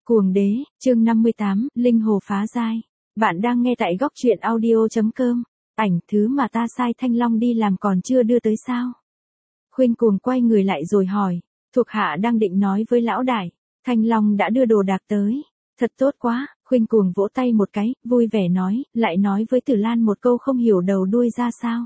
Cuồng đế, chương 58, Linh hồ phá giai. Bạn đang nghe tại góc truyện audio.com. Ảnh thứ mà ta sai Thanh Long đi làm còn chưa đưa tới sao? Khuynh Cuồng quay người lại rồi hỏi, thuộc hạ đang định nói với lão đại, Thanh Long đã đưa đồ đạc tới. Thật tốt quá, Khuynh Cuồng vỗ tay một cái, vui vẻ nói, lại nói với Tử Lan một câu không hiểu đầu đuôi ra sao.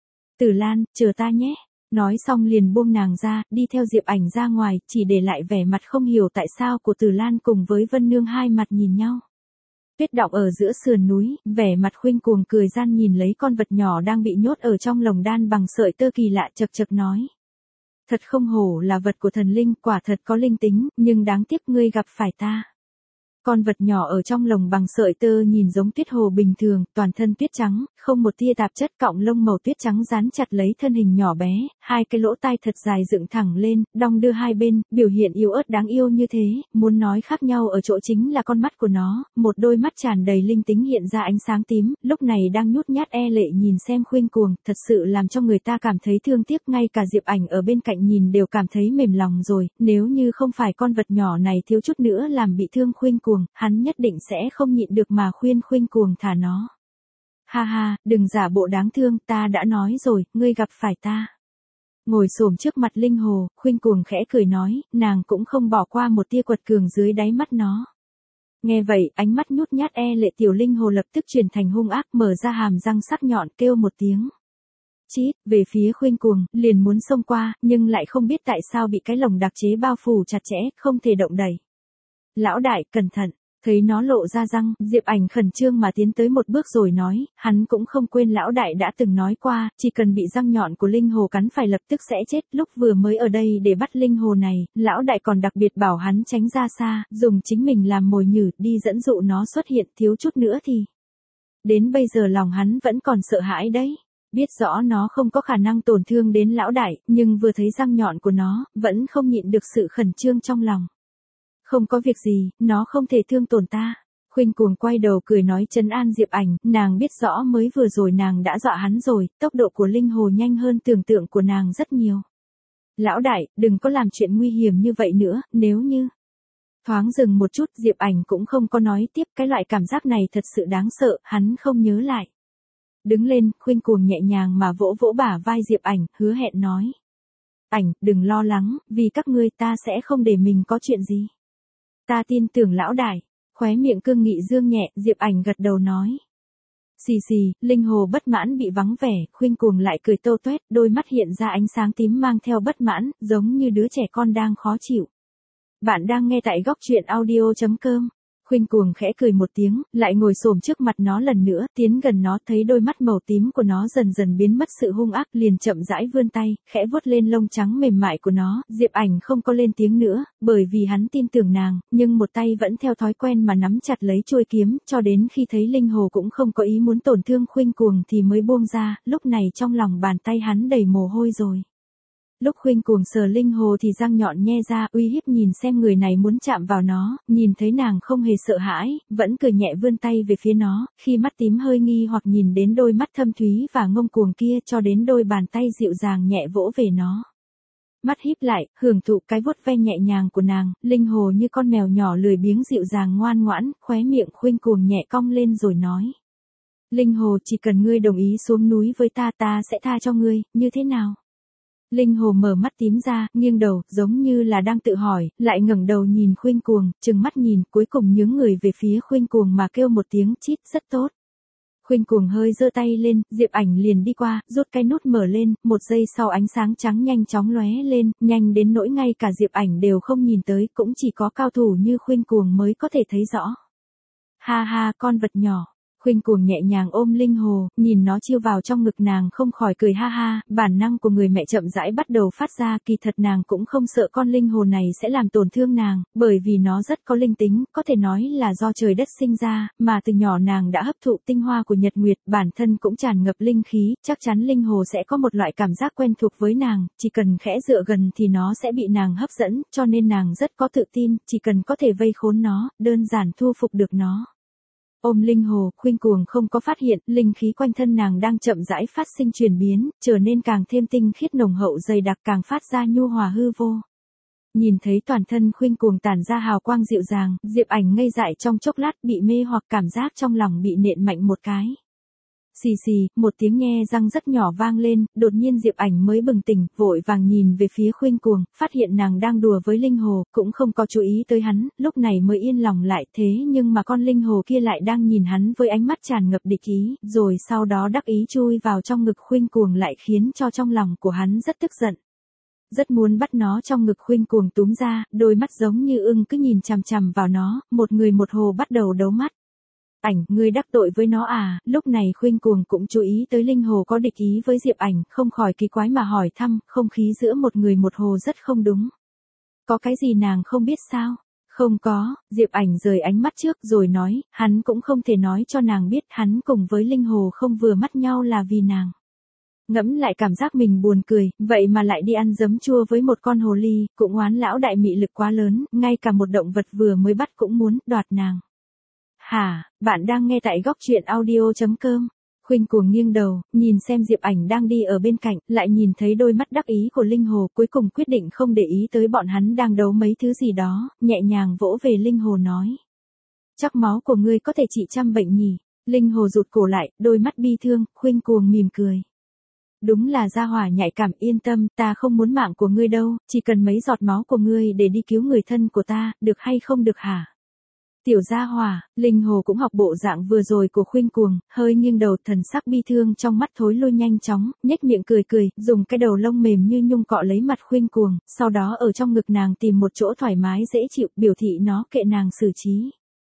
Tử Lan, chờ ta nhé. Nói xong liền buông nàng ra, đi theo Diệp Ảnh ra ngoài, chỉ để lại vẻ mặt không hiểu tại sao của Tử Lan cùng với Vân Nương hai mặt nhìn nhau. Tuyết đọng ở giữa sườn núi, vẻ mặt Khuynh Cuồng cười gian nhìn lấy con vật nhỏ đang bị nhốt ở trong lồng đan bằng sợi tơ kỳ lạ, chật chật nói. Thật không hổ là vật của thần linh, quả thật có linh tính, nhưng đáng tiếc ngươi gặp phải ta. Con vật nhỏ ở trong lồng bằng sợi tơ nhìn giống tuyết hồ bình thường, toàn thân tuyết trắng, không một tia tạp chất, cọng lông màu tuyết trắng dán chặt lấy thân hình nhỏ bé, hai cái lỗ tai thật dài dựng thẳng lên, đong đưa hai bên, biểu hiện yếu ớt đáng yêu như thế, muốn nói khác nhau ở chỗ chính là con mắt của nó, một đôi mắt tràn đầy linh tính hiện ra ánh sáng tím, lúc này đang nhút nhát e lệ nhìn xem Khuynh Cuồng, thật sự làm cho người ta cảm thấy thương tiếc, ngay cả Diệp Ảnh ở bên cạnh nhìn đều cảm thấy mềm lòng rồi, nếu như không phải con vật nhỏ này thiếu chút nữa làm bị thương Khuynh Cuồng, hắn nhất định sẽ không nhịn được mà khuyên Khuynh Cuồng thả nó. Ha ha, đừng giả bộ đáng thương, ta đã nói rồi, ngươi gặp phải ta. Ngồi xổm trước mặt Linh Hồ, Khuynh Cuồng khẽ cười nói, nàng cũng không bỏ qua một tia quật cường dưới đáy mắt nó. Nghe vậy, ánh mắt nhút nhát e lệ tiểu Linh Hồ lập tức chuyển thành hung ác, mở ra hàm răng sắc nhọn kêu một tiếng. Chít, về phía Khuynh Cuồng, liền muốn xông qua, nhưng lại không biết tại sao bị cái lồng đặc chế bao phủ chặt chẽ, không thể động đậy. Lão đại, cẩn thận. Thấy nó lộ ra răng, Diệp Ảnh khẩn trương mà tiến tới một bước rồi nói, hắn cũng không quên lão đại đã từng nói qua, chỉ cần bị răng nhọn của Linh Hồ cắn phải lập tức sẽ chết, lúc vừa mới ở đây để bắt Linh Hồ này, lão đại còn đặc biệt bảo hắn tránh ra xa, dùng chính mình làm mồi nhử, đi dẫn dụ nó xuất hiện, thiếu chút nữa thì. Đến bây giờ lòng hắn vẫn còn sợ hãi đấy. Biết rõ nó không có khả năng tổn thương đến lão đại, nhưng vừa thấy răng nhọn của nó, vẫn không nhịn được sự khẩn trương trong lòng. Không có việc gì, nó không thể thương tổn ta. Khuynh Cuồng quay đầu cười nói trấn an Diệp Ảnh, nàng biết rõ mới vừa rồi nàng đã dọa hắn rồi, tốc độ của Linh Hồ nhanh hơn tưởng tượng của nàng rất nhiều. Lão đại, đừng có làm chuyện nguy hiểm như vậy nữa, nếu như... Thoáng dừng một chút, Diệp Ảnh cũng không có nói tiếp, cái loại cảm giác này thật sự đáng sợ, hắn không nhớ lại. Đứng lên, Khuynh Cuồng nhẹ nhàng mà vỗ vỗ bả vai Diệp Ảnh, hứa hẹn nói. Ảnh, đừng lo lắng, vì các ngươi ta sẽ không để mình có chuyện gì. Ta tin tưởng lão đại, khóe miệng cương nghị dương nhẹ, Diệp Ảnh gật đầu nói. Xì xì, Linh Hồ bất mãn bị vắng vẻ, Khuynh Cuồng lại cười tô toét, đôi mắt hiện ra ánh sáng tím mang theo bất mãn, giống như đứa trẻ con đang khó chịu. Bạn đang nghe tại góc truyện audio.com. Khuynh Cuồng khẽ cười một tiếng, lại ngồi xổm trước mặt nó lần nữa, tiến gần nó, thấy đôi mắt màu tím của nó dần dần biến mất sự hung ác, liền chậm rãi vươn tay, khẽ vuốt lên lông trắng mềm mại của nó, Diệp Ảnh không có lên tiếng nữa, bởi vì hắn tin tưởng nàng, nhưng một tay vẫn theo thói quen mà nắm chặt lấy chuôi kiếm, cho đến khi thấy Linh Hồ cũng không có ý muốn tổn thương Khuynh Cuồng thì mới buông ra, lúc này trong lòng bàn tay hắn đầy mồ hôi rồi. Lúc Khuynh Cuồng sờ Linh Hồ thì răng nhọn nhe ra, uy hiếp nhìn xem người này muốn chạm vào nó, nhìn thấy nàng không hề sợ hãi, vẫn cười nhẹ vươn tay về phía nó, khi mắt tím hơi nghi hoặc nhìn đến đôi mắt thâm thúy và ngông cuồng kia, cho đến đôi bàn tay dịu dàng nhẹ vỗ về nó. Mắt híp lại, hưởng thụ cái vuốt ve nhẹ nhàng của nàng, Linh Hồ như con mèo nhỏ lười biếng dịu dàng ngoan ngoãn, khóe miệng Khuynh Cuồng nhẹ cong lên rồi nói. Linh Hồ, chỉ cần ngươi đồng ý xuống núi với ta, ta sẽ tha cho ngươi, như thế nào? Linh Hồ mở mắt tím ra, nghiêng đầu, giống như là đang tự hỏi, lại ngẩng đầu nhìn Khuynh Cuồng, trừng mắt nhìn, cuối cùng nhướng người về phía Khuynh Cuồng mà kêu một tiếng chít, rất tốt. Khuynh Cuồng hơi giơ tay lên, Diệp Ảnh liền đi qua, rút cái nút mở lên, một giây sau ánh sáng trắng nhanh chóng lóe lên, nhanh đến nỗi ngay cả Diệp Ảnh đều không nhìn tới, cũng chỉ có cao thủ như Khuynh Cuồng mới có thể thấy rõ. Ha ha, con vật nhỏ. Khuynh Cuồng nhẹ nhàng ôm Linh Hồ, nhìn nó chiêu vào trong ngực nàng không khỏi cười ha ha, bản năng của người mẹ chậm rãi bắt đầu phát ra, kỳ thật nàng cũng không sợ con Linh Hồ này sẽ làm tổn thương nàng, bởi vì nó rất có linh tính, có thể nói là do trời đất sinh ra, mà từ nhỏ nàng đã hấp thụ tinh hoa của Nhật Nguyệt, bản thân cũng tràn ngập linh khí, chắc chắn Linh Hồ sẽ có một loại cảm giác quen thuộc với nàng, chỉ cần khẽ dựa gần thì nó sẽ bị nàng hấp dẫn, cho nên nàng rất có tự tin, chỉ cần có thể vây khốn nó, đơn giản thu phục được nó. Ôm Linh Hồ, Khuynh Cuồng không có phát hiện, linh khí quanh thân nàng đang chậm rãi phát sinh chuyển biến, trở nên càng thêm tinh khiết nồng hậu dày đặc, càng phát ra nhu hòa hư vô. Nhìn thấy toàn thân Khuynh Cuồng tản ra hào quang dịu dàng, Diệp Ảnh ngây dại trong chốc lát bị mê hoặc cảm giác trong lòng bị nện mạnh một cái. Xì xì, một tiếng nhe răng rất nhỏ vang lên, đột nhiên Diệp Ảnh mới bừng tỉnh, vội vàng nhìn về phía Khuynh Cuồng, phát hiện nàng đang đùa với linh hồ, cũng không có chú ý tới hắn, lúc này mới yên lòng lại, thế nhưng mà con linh hồ kia lại đang nhìn hắn với ánh mắt tràn ngập địch ý, rồi sau đó đắc ý chui vào trong ngực Khuynh Cuồng lại khiến cho trong lòng của hắn rất tức giận. Rất muốn bắt nó trong ngực Khuynh Cuồng túm ra, đôi mắt giống như ưng cứ nhìn chằm chằm vào nó, một người một hồ bắt đầu đấu mắt. Ảnh, ngươi đắc tội với nó à? Lúc này Khuynh Cuồng cũng chú ý tới linh hồ có địch ý với Diệp Ảnh, không khỏi kỳ quái mà hỏi thăm, không khí giữa một người một hồ rất không đúng. Có cái gì nàng không biết sao? Không có, Diệp Ảnh rời ánh mắt trước rồi nói, hắn cũng không thể nói cho nàng biết hắn cùng với linh hồ không vừa mắt nhau là vì nàng. Ngẫm lại cảm giác mình buồn cười, vậy mà lại đi ăn giấm chua với một con hồ ly, cũng oán lão đại mị lực quá lớn, ngay cả một động vật vừa mới bắt cũng muốn đoạt nàng. Hả, bạn đang nghe tại góc truyện audio.com. Khuynh Cuồng nghiêng đầu, nhìn xem Diệp Ảnh đang đi ở bên cạnh, lại nhìn thấy đôi mắt đắc ý của linh hồ, cuối cùng quyết định không để ý tới bọn hắn đang đấu mấy thứ gì đó, nhẹ nhàng vỗ về linh hồ nói. Chắc máu của ngươi có thể trị trăm bệnh nhỉ? Linh hồ rụt cổ lại, đôi mắt bi thương, Khuynh Cuồng mỉm cười. Đúng là gia hỏa nhạy cảm, yên tâm, ta không muốn mạng của ngươi đâu, chỉ cần mấy giọt máu của ngươi để đi cứu người thân của ta, được hay không được hả? Tiểu gia hỏa, linh hồ cũng học bộ dạng vừa rồi của Khuynh Cuồng, hơi nghiêng đầu, thần sắc bi thương trong mắt thối lui nhanh chóng, nhếch miệng cười cười, dùng cái đầu lông mềm như nhung cọ lấy mặt Khuynh Cuồng, sau đó ở trong ngực nàng tìm một chỗ thoải mái dễ chịu, biểu thị nó kệ nàng xử trí.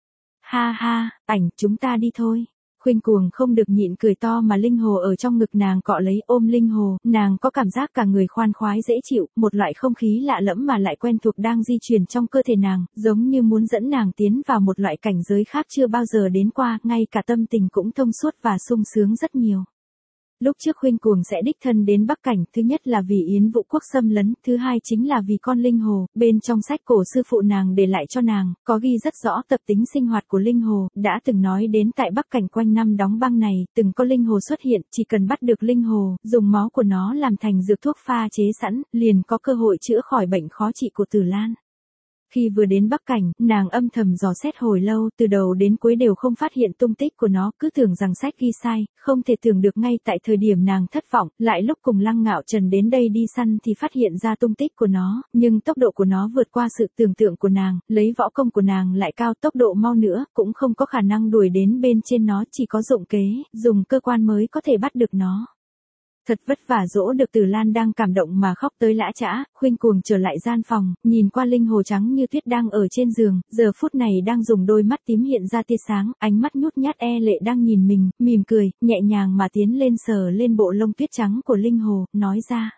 Ha ha, Ảnh, chúng ta đi thôi. Khuynh Cuồng không được nhịn cười to mà linh hồ ở trong ngực nàng cọ lấy, ôm linh hồ, nàng có cảm giác cả người khoan khoái dễ chịu, một loại không khí lạ lẫm mà lại quen thuộc đang di chuyển trong cơ thể nàng, giống như muốn dẫn nàng tiến vào một loại cảnh giới khác chưa bao giờ đến qua, ngay cả tâm tình cũng thông suốt và sung sướng rất nhiều. Lúc trước Khuynh Cuồng sẽ đích thân đến Bắc Cảnh, thứ nhất là vì Yến Vũ Quốc xâm lấn, thứ hai chính là vì con linh hồ, bên trong sách cổ sư phụ nàng để lại cho nàng, có ghi rất rõ tập tính sinh hoạt của linh hồ, đã từng nói đến tại Bắc Cảnh quanh năm đóng băng này, từng có linh hồ xuất hiện, chỉ cần bắt được linh hồ, dùng máu của nó làm thành dược thuốc pha chế sẵn, liền có cơ hội chữa khỏi bệnh khó trị của Tử Lan. Khi vừa đến Bắc Cảnh, nàng âm thầm dò xét hồi lâu, từ đầu đến cuối đều không phát hiện tung tích của nó, cứ tưởng rằng sách ghi sai, không thể tưởng được ngay tại thời điểm nàng thất vọng, lại lúc cùng Lăng Ngạo Trần đến đây đi săn thì phát hiện ra tung tích của nó, nhưng tốc độ của nó vượt qua sự tưởng tượng của nàng, lấy võ công của nàng lại cao, tốc độ mau nữa, cũng không có khả năng đuổi đến bên trên nó, chỉ có dụng kế, dùng cơ quan mới có thể bắt được nó. Thật vất vả dỗ được Tử Lan đang cảm động mà khóc tới lã chã, Khuynh Cuồng trở lại gian phòng, nhìn qua linh hồ trắng như tuyết đang ở trên giường, giờ phút này đang dùng đôi mắt tím hiện ra tia sáng, ánh mắt nhút nhát e lệ đang nhìn mình, mỉm cười, nhẹ nhàng mà tiến lên sờ lên bộ lông tuyết trắng của linh hồ, nói ra.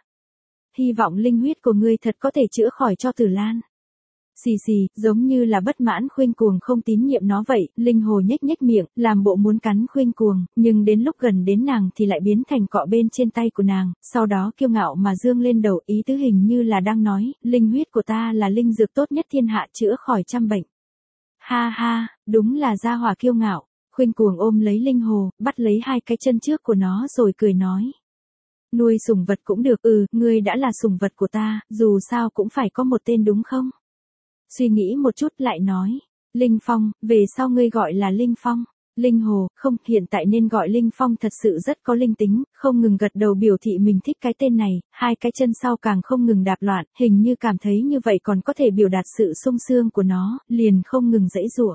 Hy vọng linh huyết của ngươi thật có thể chữa khỏi cho Tử Lan. Xì xì, giống như là bất mãn Khuynh Cuồng không tín nhiệm nó vậy, linh hồ nhếch nhếch miệng, làm bộ muốn cắn Khuynh Cuồng, nhưng đến lúc gần đến nàng thì lại biến thành cọ bên trên tay của nàng, sau đó kiêu ngạo mà dương lên đầu, ý tứ hình như là đang nói, linh huyết của ta là linh dược tốt nhất thiên hạ, chữa khỏi trăm bệnh. Ha ha, đúng là gia hỏa kiêu ngạo. Khuynh Cuồng ôm lấy linh hồ, bắt lấy hai cái chân trước của nó rồi cười nói. Nuôi sủng vật cũng được, ngươi đã là sủng vật của ta, dù sao cũng phải có một tên đúng không? Suy nghĩ một chút lại nói, Linh Phong, về sau ngươi gọi là Linh Phong. Linh hồ, không, hiện tại nên gọi Linh Phong, thật sự rất có linh tính, không ngừng gật đầu biểu thị mình thích cái tên này, hai cái chân sau càng không ngừng đạp loạn, hình như cảm thấy như vậy còn có thể biểu đạt sự sung sướng của nó, liền không ngừng giãy giụa.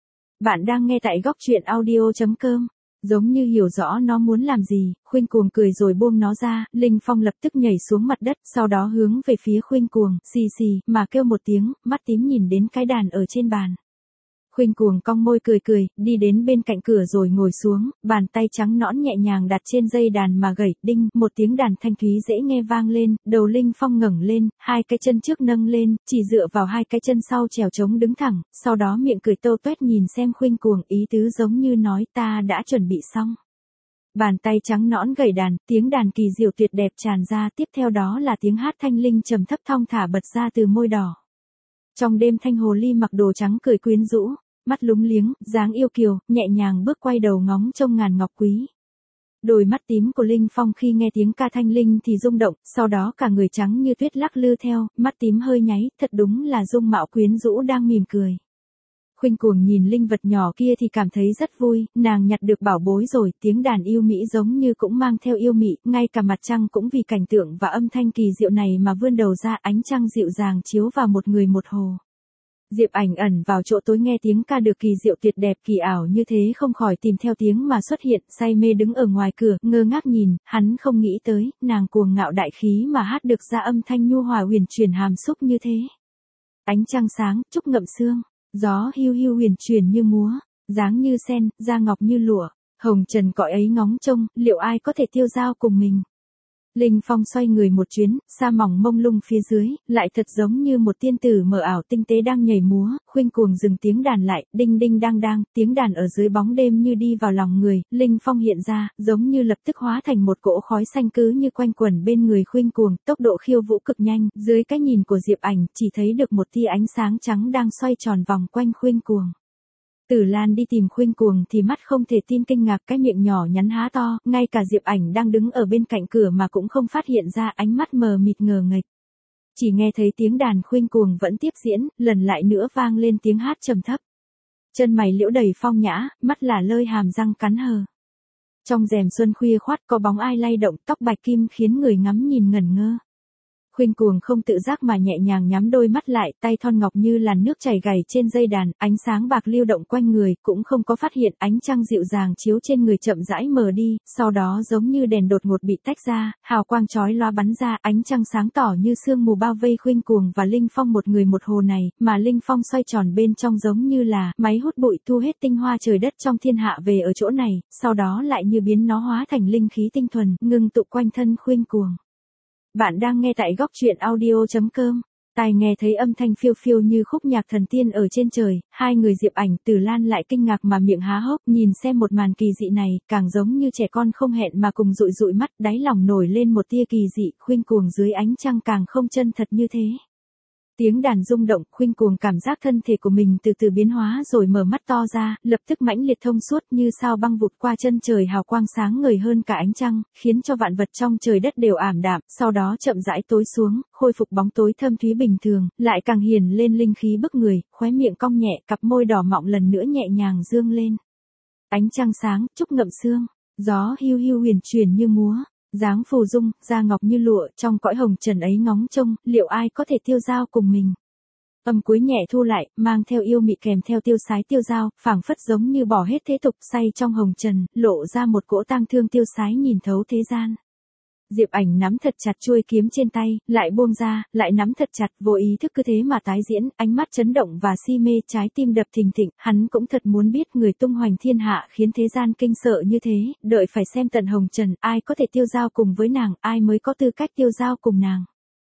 Bạn đang nghe tại góc truyện audio.com. Giống như hiểu rõ nó muốn làm gì, Khuynh Cuồng cười rồi buông nó ra, Linh Phong lập tức nhảy xuống mặt đất, sau đó hướng về phía Khuynh Cuồng, xì xì, mà kêu một tiếng, mắt tím nhìn đến cái đàn ở trên bàn. Khuynh Cuồng cong môi cười cười, đi đến bên cạnh cửa rồi ngồi xuống, bàn tay trắng nõn nhẹ nhàng đặt trên dây đàn mà gảy, đinh, một tiếng đàn thanh thúy dễ nghe vang lên, đầu Linh Phong ngẩng lên, hai cái chân trước nâng lên, chỉ dựa vào hai cái chân sau trèo trống đứng thẳng, sau đó miệng cười tô toét nhìn xem Khuynh Cuồng, ý tứ giống như nói ta đã chuẩn bị xong. Bàn tay trắng nõn gảy đàn, tiếng đàn kỳ diệu tuyệt đẹp tràn ra, tiếp theo đó là tiếng hát thanh linh trầm thấp thong thả bật ra từ môi đỏ. Trong đêm thanh hồ ly mặc đồ trắng cười quyến rũ, mắt lúng liếng, dáng yêu kiều, nhẹ nhàng bước quay đầu ngóng trông ngàn ngọc quý. Đôi mắt tím của Linh Phong khi nghe tiếng ca thanh linh thì rung động, sau đó cả người trắng như tuyết lắc lư theo, mắt tím hơi nháy, thật đúng là dung mạo quyến rũ đang mỉm cười. Khuynh Cuồng nhìn linh vật nhỏ kia thì cảm thấy rất vui, nàng nhặt được bảo bối rồi, tiếng đàn yêu mỹ giống như cũng mang theo yêu mị, ngay cả mặt trăng cũng vì cảnh tượng và âm thanh kỳ diệu này mà vươn đầu ra, ánh trăng dịu dàng chiếu vào một người một hồ. Diệp Ảnh ẩn vào chỗ tối nghe tiếng ca được kỳ diệu tuyệt đẹp kỳ ảo như thế không khỏi tìm theo tiếng mà xuất hiện, say mê đứng ở ngoài cửa, ngơ ngác nhìn, hắn không nghĩ tới, nàng cuồng ngạo đại khí mà hát được ra âm thanh nhu hòa huyền chuyển hàm xúc như thế. Ánh trăng sáng, trúc ngậm sương, gió hiu hiu huyền chuyển như múa, dáng như sen, da ngọc như lụa, hồng trần cõi ấy ngóng trông, liệu ai có thể tiêu dao cùng mình. Linh Phong xoay người một chuyến, sa mỏng mông lung phía dưới, lại thật giống như một tiên tử mờ ảo tinh tế đang nhảy múa, Khuynh Cuồng dừng tiếng đàn lại, đinh đinh đang đang, tiếng đàn ở dưới bóng đêm như đi vào lòng người, Linh Phong hiện ra, giống như lập tức hóa thành một cỗ khói xanh cứ như quanh quẩn bên người Khuynh Cuồng, tốc độ khiêu vũ cực nhanh, dưới cái nhìn của Diệp Ảnh, chỉ thấy được một tia ánh sáng trắng đang xoay tròn vòng quanh Khuynh Cuồng. Tử Lan đi tìm Khuynh Cuồng thì mắt không thể tin kinh ngạc, cái miệng nhỏ nhắn há to, ngay cả Diệp Ảnh đang đứng ở bên cạnh cửa mà cũng không phát hiện ra, ánh mắt mờ mịt ngờ nghệch. Chỉ nghe thấy tiếng đàn Khuynh Cuồng vẫn tiếp diễn, lần lại nữa vang lên tiếng hát trầm thấp. Chân mày liễu đầy phong nhã, mắt là lơi hàm răng cắn hờ. Trong rèm xuân khuya khoắt có bóng ai lay động, tóc bạch kim khiến người ngắm nhìn ngẩn ngơ. Khuynh Cuồng không tự giác mà nhẹ nhàng nhắm đôi mắt lại, tay thon ngọc như làn nước chảy gảy trên dây đàn, ánh sáng bạc lưu động quanh người, cũng không có phát hiện ánh trăng dịu dàng chiếu trên người chậm rãi mờ đi, sau đó giống như đèn đột ngột bị tách ra, hào quang chói lóa bắn ra, ánh trăng sáng tỏ như sương mù bao vây Khuynh Cuồng và Linh Phong một người một hồ này, mà Linh Phong xoay tròn bên trong giống như là máy hút bụi thu hết tinh hoa trời đất trong thiên hạ về ở chỗ này, sau đó lại như biến nó hóa thành linh khí tinh thuần, ngưng tụ quanh thân Khuynh Cuồng. Bạn đang nghe tại góc truyện audio.com. Tai nghe thấy âm thanh phiêu phiêu như khúc nhạc thần tiên ở trên trời, hai người Diệp Ảnh, Tử Lan lại kinh ngạc mà miệng há hốc, nhìn xem một màn kỳ dị này, càng giống như trẻ con không hẹn mà cùng dụi dụi mắt, đáy lòng nổi lên một tia kỳ dị, Khuynh Cuồng dưới ánh trăng càng không chân thật như thế. Tiếng đàn rung động, Khuynh Cuồng cảm giác thân thể của mình từ từ biến hóa rồi mở mắt to ra, lập tức mãnh liệt thông suốt như sao băng vụt qua chân trời, hào quang sáng ngời hơn cả ánh trăng, khiến cho vạn vật trong trời đất đều ảm đạm, sau đó chậm rãi tối xuống, khôi phục bóng tối thâm thúy bình thường, lại càng hiển lên linh khí bức người, khóe miệng cong nhẹ, cặp môi đỏ mọng lần nữa nhẹ nhàng dương lên. Ánh trăng sáng, trúc ngậm sương, gió hiu hiu huyền chuyển như múa. Dáng phù dung, da ngọc như lụa, trong cõi hồng trần ấy ngóng trông, liệu ai có thể tiêu dao cùng mình. Âm cuối nhẹ thu lại, mang theo yêu mị kèm theo tiêu sái tiêu dao, phảng phất giống như bỏ hết thế tục, say trong hồng trần, lộ ra một cỗ tang thương tiêu sái nhìn thấu thế gian. Diệp Ảnh nắm thật chặt chuôi kiếm trên tay, lại buông ra, lại nắm thật chặt, vô ý thức cứ thế mà tái diễn, ánh mắt chấn động và si mê, trái tim đập thình thịch, hắn cũng thật muốn biết người tung hoành thiên hạ khiến thế gian kinh sợ như thế, đợi phải xem tận hồng trần, ai có thể tiêu dao cùng với nàng, ai mới có tư cách tiêu dao cùng nàng.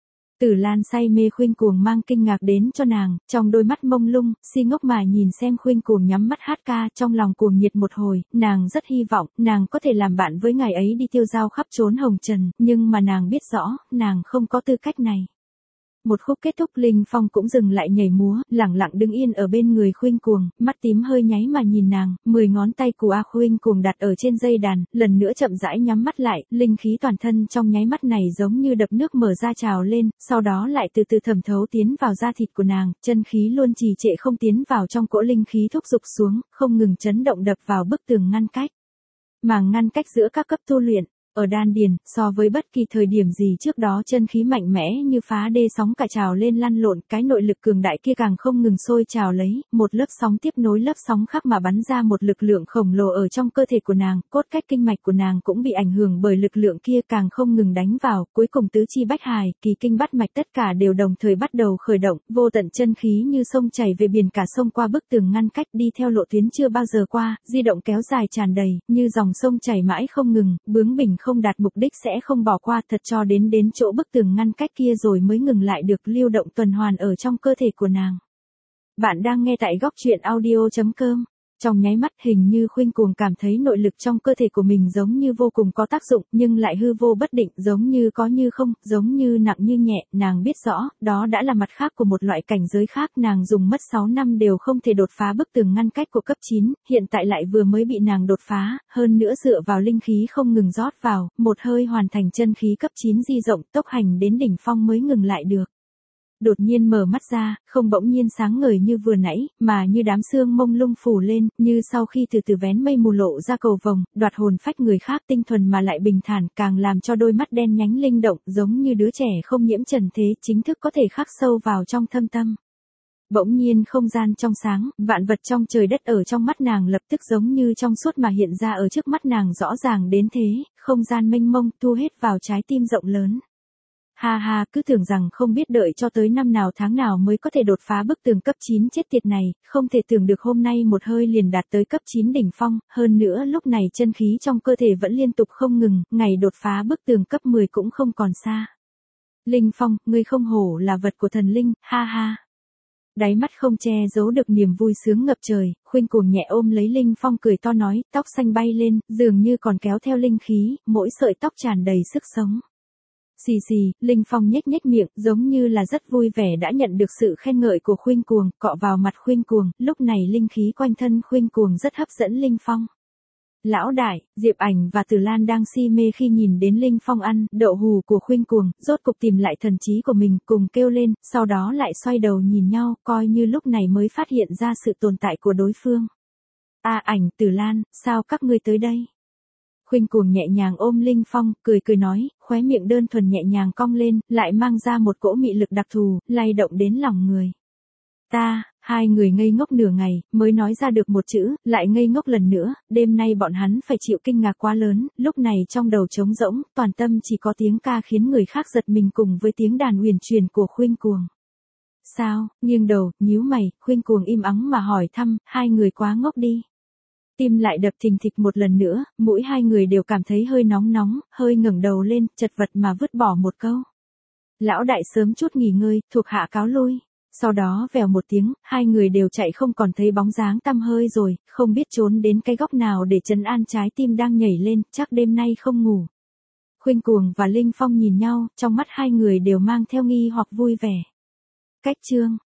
Tử Lan say mê Khuynh Cuồng mang kinh ngạc đến cho nàng, trong đôi mắt mông lung, si ngốc mà nhìn xem Khuynh Cuồng nhắm mắt hát ca, trong lòng cuồng nhiệt một hồi, nàng rất hy vọng, nàng có thể làm bạn với ngài ấy đi tiêu dao khắp chốn hồng trần, nhưng mà nàng biết rõ, nàng không có tư cách này. Một khúc kết thúc, Linh Phong cũng dừng lại nhảy múa, lẳng lặng đứng yên ở bên người Khuynh Cuồng, mắt tím hơi nháy mà nhìn nàng, 10 ngón tay của Khuynh Cuồng đặt ở trên dây đàn, lần nữa chậm rãi nhắm mắt lại, linh khí toàn thân trong nháy mắt này giống như đập nước mở ra trào lên, sau đó lại từ từ thẩm thấu tiến vào da thịt của nàng, chân khí luôn trì trệ không tiến vào trong cỗ linh khí thúc dục xuống, không ngừng chấn động đập vào bức tường ngăn cách. Màng ngăn cách giữa các cấp tu luyện. Ở đan điền, so với bất kỳ thời điểm gì trước đó chân khí mạnh mẽ như phá đê sóng cả trào lên lăn lộn, cái nội lực cường đại kia càng không ngừng sôi trào lấy, một lớp sóng tiếp nối lớp sóng khác mà bắn ra một lực lượng khổng lồ ở trong cơ thể của nàng, cốt cách kinh mạch của nàng cũng bị ảnh hưởng bởi lực lượng kia càng không ngừng đánh vào, cuối cùng tứ chi bách hài, kỳ kinh bát mạch tất cả đều đồng thời bắt đầu khởi động, vô tận chân khí như sông chảy về biển cả sông qua bức tường ngăn cách đi theo lộ tuyến chưa bao giờ qua, di động kéo dài tràn đầy, như dòng sông chảy mãi không ngừng, bướng bỉnh không đạt mục đích sẽ không bỏ qua thật cho đến chỗ bức tường ngăn cách kia rồi mới ngừng lại được lưu động tuần hoàn ở trong cơ thể của nàng. Bạn đang nghe tại góc truyện audio.com. Trong nháy mắt hình như Khuynh Cuồng cảm thấy nội lực trong cơ thể của mình giống như vô cùng có tác dụng nhưng lại hư vô bất định, giống như có như không, giống như nặng như nhẹ, nàng biết rõ, đó đã là mặt khác của một loại cảnh giới khác, nàng dùng mất 6 năm đều không thể đột phá bức tường ngăn cách của cấp 9, hiện tại lại vừa mới bị nàng đột phá, hơn nữa dựa vào linh khí không ngừng rót vào, một hơi hoàn thành chân khí cấp 9 di rộng, tốc hành đến đỉnh phong mới ngừng lại được. Đột nhiên mở mắt ra, không bỗng nhiên sáng ngời như vừa nãy, mà như đám sương mông lung phủ lên, như sau khi từ từ vén mây mù lộ ra cầu vồng, đoạt hồn phách người khác, tinh thuần mà lại bình thản, càng làm cho đôi mắt đen nhánh linh động, giống như đứa trẻ không nhiễm trần thế, chính thức có thể khắc sâu vào trong thâm tâm. Bỗng nhiên không gian trong sáng, vạn vật trong trời đất ở trong mắt nàng lập tức giống như trong suốt mà hiện ra ở trước mắt nàng rõ ràng đến thế, không gian mênh mông thu hết vào trái tim rộng lớn. Ha ha, cứ tưởng rằng không biết đợi cho tới năm nào tháng nào mới có thể đột phá bức tường cấp 9 chết tiệt này, không thể tưởng được hôm nay một hơi liền đạt tới cấp 9 đỉnh phong, hơn nữa lúc này chân khí trong cơ thể vẫn liên tục không ngừng, ngày đột phá bức tường cấp 10 cũng không còn xa. Linh Phong, ngươi không hổ là vật của thần linh, ha ha. Đáy mắt không che giấu được niềm vui sướng ngập trời, Khuynh Cuồng nhẹ ôm lấy Linh Phong cười to nói, tóc xanh bay lên, dường như còn kéo theo linh khí, mỗi sợi tóc tràn đầy sức sống. Xì xì, Linh Phong nhếch nhếch miệng, giống như là rất vui vẻ đã nhận được sự khen ngợi của Khuynh Cuồng, cọ vào mặt Khuynh Cuồng, lúc này linh khí quanh thân Khuynh Cuồng rất hấp dẫn Linh Phong. Lão đại, Diệp Ảnh và Tử Lan đang si mê khi nhìn đến Linh Phong ăn đậu hù của Khuynh Cuồng, rốt cục tìm lại thần trí của mình, cùng kêu lên, sau đó lại xoay đầu nhìn nhau, coi như lúc này mới phát hiện ra sự tồn tại của đối phương. Ảnh, Tử Lan, sao các ngươi tới đây? Khuynh Cuồng nhẹ nhàng ôm Linh Phong, cười cười nói, khóe miệng đơn thuần nhẹ nhàng cong lên, lại mang ra một cỗ mị lực đặc thù, lay động đến lòng người. Hai người ngây ngốc nửa ngày, mới nói ra được một chữ, lại ngây ngốc lần nữa, đêm nay bọn hắn phải chịu kinh ngạc quá lớn, lúc này trong đầu trống rỗng, toàn tâm chỉ có tiếng ca khiến người khác giật mình cùng với tiếng đàn huyền truyền của Khuynh Cuồng. Sao, nghiêng đầu, nhíu mày, Khuynh Cuồng im ắng mà hỏi thăm, hai người quá ngốc đi. Tim lại đập thình thịch một lần nữa, mũi hai người đều cảm thấy hơi nóng nóng, hơi ngẩng đầu lên, chật vật mà vứt bỏ một câu. Lão đại sớm chút nghỉ ngơi, thuộc hạ cáo lui. Sau đó vèo một tiếng, hai người đều chạy không còn thấy bóng dáng tăm hơi rồi, không biết trốn đến cái góc nào để trấn an trái tim đang nhảy lên, chắc đêm nay không ngủ. Khuynh Cuồng và Linh Phong nhìn nhau, trong mắt hai người đều mang theo nghi hoặc vui vẻ. Cách chương